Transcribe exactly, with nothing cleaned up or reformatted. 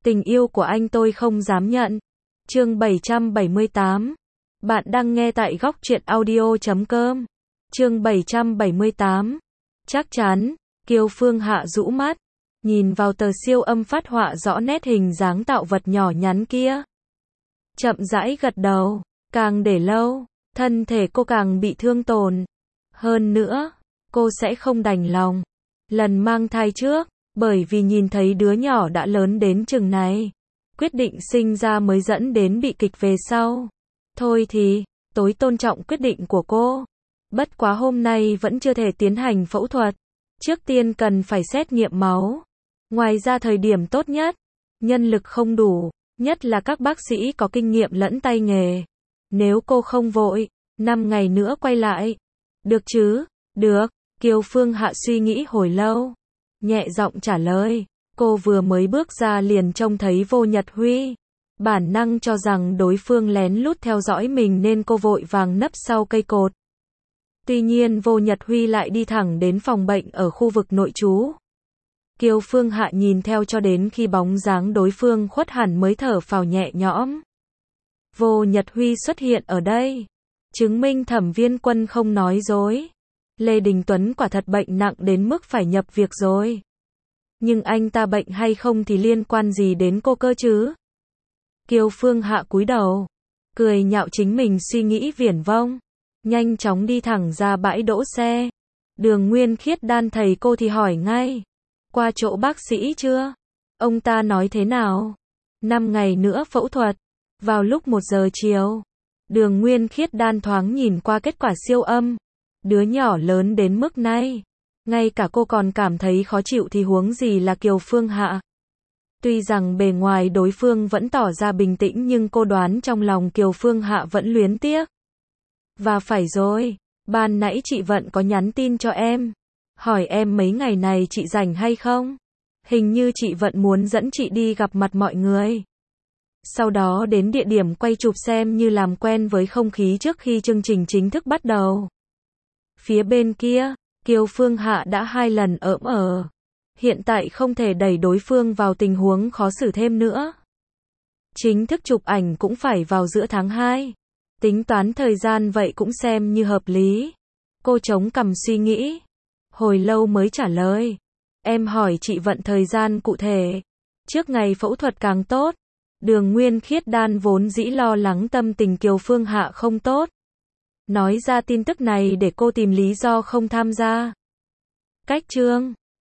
Tình yêu của anh tôi không dám nhận. Chương bảy trăm bảy mươi tám. Bạn đang nghe tại góc truyện audio chấm com. Chương bảy trăm bảy mươi tám. Chắc chắn, Kiều Phương Hạ rũ mắt, nhìn vào tờ siêu âm phát họa rõ nét hình dáng tạo vật nhỏ nhắn kia. Chậm rãi gật đầu, càng để lâu, thân thể cô càng bị thương tổn. Hơn nữa, cô sẽ không đành lòng. Lần mang thai trước, bởi vì nhìn thấy đứa nhỏ đã lớn đến chừng này, quyết định sinh ra mới dẫn đến bị kịch về sau. Thôi thì, tối tôn trọng quyết định của cô. Bất quá hôm nay vẫn chưa thể tiến hành phẫu thuật. Trước tiên cần phải xét nghiệm máu. Ngoài ra thời điểm tốt nhất, nhân lực không đủ, nhất là các bác sĩ có kinh nghiệm lẫn tay nghề. Nếu cô không vội, năm ngày nữa quay lại. Được chứ? Được. Kiều Phương Hạ suy nghĩ hồi lâu, nhẹ giọng trả lời. Cô vừa mới bước ra liền trông thấy Vô Nhật Huy. Bản năng cho rằng đối phương lén lút theo dõi mình nên cô vội vàng nấp sau cây cột. Tuy nhiên Vô Nhật Huy lại đi thẳng đến phòng bệnh ở khu vực nội trú. Kiều Phương Hạ nhìn theo cho đến khi bóng dáng đối phương khuất hẳn mới thở phào nhẹ nhõm. Vô Nhật Huy xuất hiện ở đây, chứng minh Thẩm Viên Quân không nói dối. Lê Đình Tuấn quả thật bệnh nặng đến mức phải nhập viện rồi. Nhưng anh ta bệnh hay không thì liên quan gì đến cô cơ chứ? Kiều Phương Hạ cúi đầu, cười nhạo chính mình suy nghĩ viển vông, nhanh chóng đi thẳng ra bãi đỗ xe. Đường Nguyên Khiết đan thầy cô thì hỏi ngay, qua chỗ bác sĩ chưa? Ông ta nói thế nào? Năm ngày nữa phẫu thuật, vào lúc một giờ chiều. Đường Nguyên Khiết đan thoáng nhìn qua kết quả siêu âm. Đứa nhỏ lớn đến mức này, ngay cả cô còn cảm thấy khó chịu thì huống gì là Kiều Phương Hạ. Tuy rằng bề ngoài đối phương vẫn tỏ ra bình tĩnh nhưng cô đoán trong lòng Kiều Phương Hạ vẫn luyến tiếc. Và phải rồi, ban nãy chị Vận có nhắn tin cho em, hỏi em mấy ngày này chị rảnh hay không? Hình như chị Vận muốn dẫn chị đi gặp mặt mọi người. Sau đó đến địa điểm quay chụp xem như làm quen với không khí trước khi chương trình chính thức bắt đầu. Phía bên kia, Kiều Phương Hạ đã hai lần ỡm ờ. Hiện tại không thể đẩy đối phương vào tình huống khó xử thêm nữa. Chính thức chụp ảnh cũng phải vào giữa tháng hai. Tính toán thời gian vậy cũng xem như hợp lý. Cô chống cằm suy nghĩ. Hồi lâu mới trả lời. Em hỏi chị Vận thời gian cụ thể. Trước ngày phẫu thuật càng tốt. Đường Nguyên Khiết đan vốn dĩ lo lắng tâm tình Kiều Phương Hạ không tốt. Nói ra tin tức này để cô tìm lý do không tham gia. Cách chương